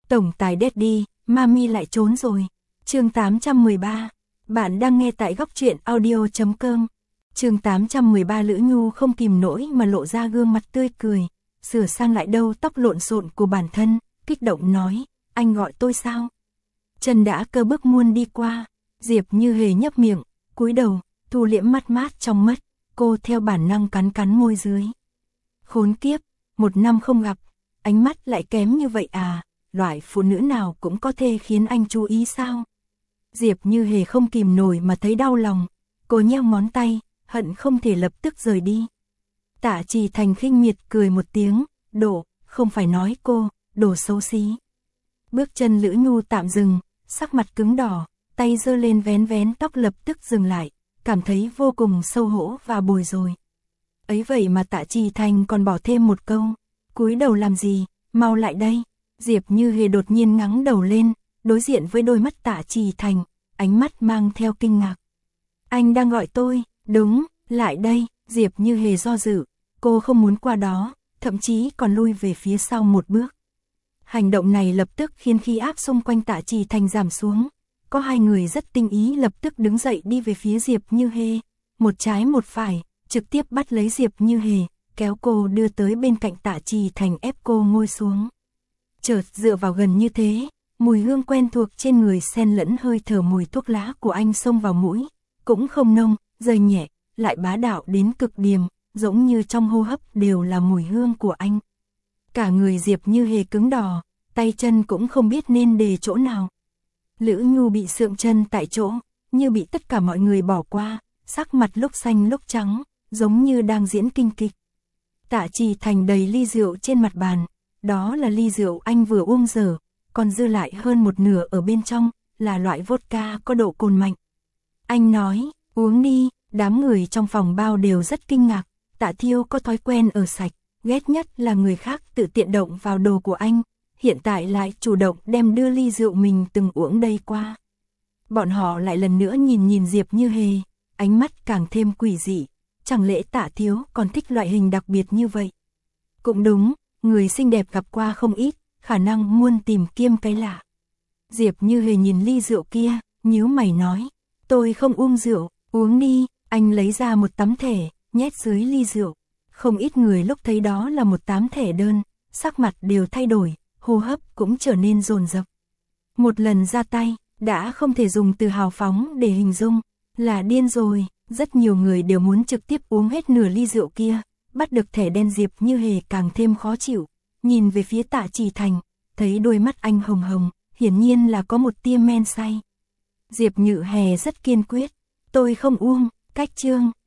Tổng tài Daddy, Mami lại trốn rồi. Chương 813. Bạn đang nghe tại góc truyện audio.com. Chương 813. Lữ Nhu không kìm nổi mà lộ ra gương mặt tươi cười, sửa sang lại đầu tóc lộn xộn của bản thân, kích động nói, anh gọi tôi sao? Chân đã cơ bước muôn đi qua, Diệp Như Hề nhấp miệng, cúi đầu, thu liễm mắt mát trong mắt, cô theo bản năng cắn cắn môi dưới. Khốn kiếp, 1 năm không gặp, ánh mắt lại kém như vậy à, loại phụ nữ nào cũng có thể khiến anh chú ý sao? Diệp Như Hề không kìm nổi mà thấy đau lòng, cô nheo ngón tay, hận không thể lập tức rời đi. Tạ Trì Thành khinh miệt cười một tiếng, Đổ, không phải nói cô, đồ xấu xí. Bước chân Lữ Nhu tạm dừng, sắc mặt cứng đỏ, tay giơ lên vén vén tóc lập tức dừng lại, cảm thấy vô cùng xấu hổ và bồi rồi. Ấy vậy mà Tạ Trì Thành còn bỏ thêm một câu, cúi đầu làm gì, mau lại đây. Diệp Như Hề đột nhiên ngẩng đầu lên, đối diện với đôi mắt Tạ Trì Thành, ánh mắt mang theo kinh ngạc. Anh đang gọi tôi, đúng, lại đây. Diệp Như Hề do dự, cô không muốn qua đó, thậm chí còn lui về phía sau một bước. Hành động này lập tức khiến khí áp xung quanh Tạ Trì Thành giảm xuống. Có hai người rất tinh ý lập tức đứng dậy đi về phía Diệp Như Hề, một trái một phải, trực tiếp bắt lấy Diệp Như Hề, kéo cô đưa tới bên cạnh Tạ Trì Thành ép cô ngồi xuống. Chợt dựa vào gần như thế, mùi hương quen thuộc trên người xen lẫn hơi thở mùi thuốc lá của anh xông vào mũi, cũng không nông, rơi nhẹ, lại bá đạo đến cực điểm, giống như trong hô hấp đều là mùi hương của anh. Cả người Diệp Như Hề cứng đỏ, tay chân cũng không biết nên để chỗ nào. Lữ Nhu bị sượng chân tại chỗ, như bị tất cả mọi người bỏ qua, sắc mặt lúc xanh lúc trắng, giống như đang diễn kinh kịch. Tạ Trì Thành đầy ly rượu trên mặt bàn, đó là ly rượu anh vừa uống dở, còn dư lại hơn một nửa ở bên trong, là loại vodka có độ cồn mạnh. Anh nói, uống đi, đám người trong phòng bao đều rất kinh ngạc, Tạ Thiêu có thói quen ở sạch, ghét nhất là người khác tự tiện động vào đồ của anh, hiện tại lại chủ động đem đưa ly rượu mình từng uống đây qua. Bọn họ lại lần nữa nhìn Diệp Như Hề, ánh mắt càng thêm quỷ dị, chẳng lẽ Tạ Thiếu còn thích loại hình đặc biệt như vậy? Cũng đúng, người xinh đẹp gặp qua không ít, khả năng muốn tìm kiếm cái lạ. Diệp Như Hề nhìn ly rượu kia, nhíu mày nói, tôi không uống rượu, uống đi. Anh lấy ra một tấm thẻ, nhét dưới ly rượu. Không ít người lúc thấy đó là một tấm thẻ đơn, sắc mặt đều thay đổi, hô hấp cũng trở nên dồn dập. Một lần ra tay, đã không thể dùng từ hào phóng để hình dung, là điên rồi. Rất nhiều người đều muốn trực tiếp uống hết nửa ly rượu kia, bắt được thẻ đen. Diệp Như Hề càng thêm khó chịu, nhìn về phía Tạ Trì Thành, thấy đôi mắt anh hồng hồng, hiển nhiên là có một tia men say. Diệp Như Hề rất kiên quyết, tôi không uống. Cách chương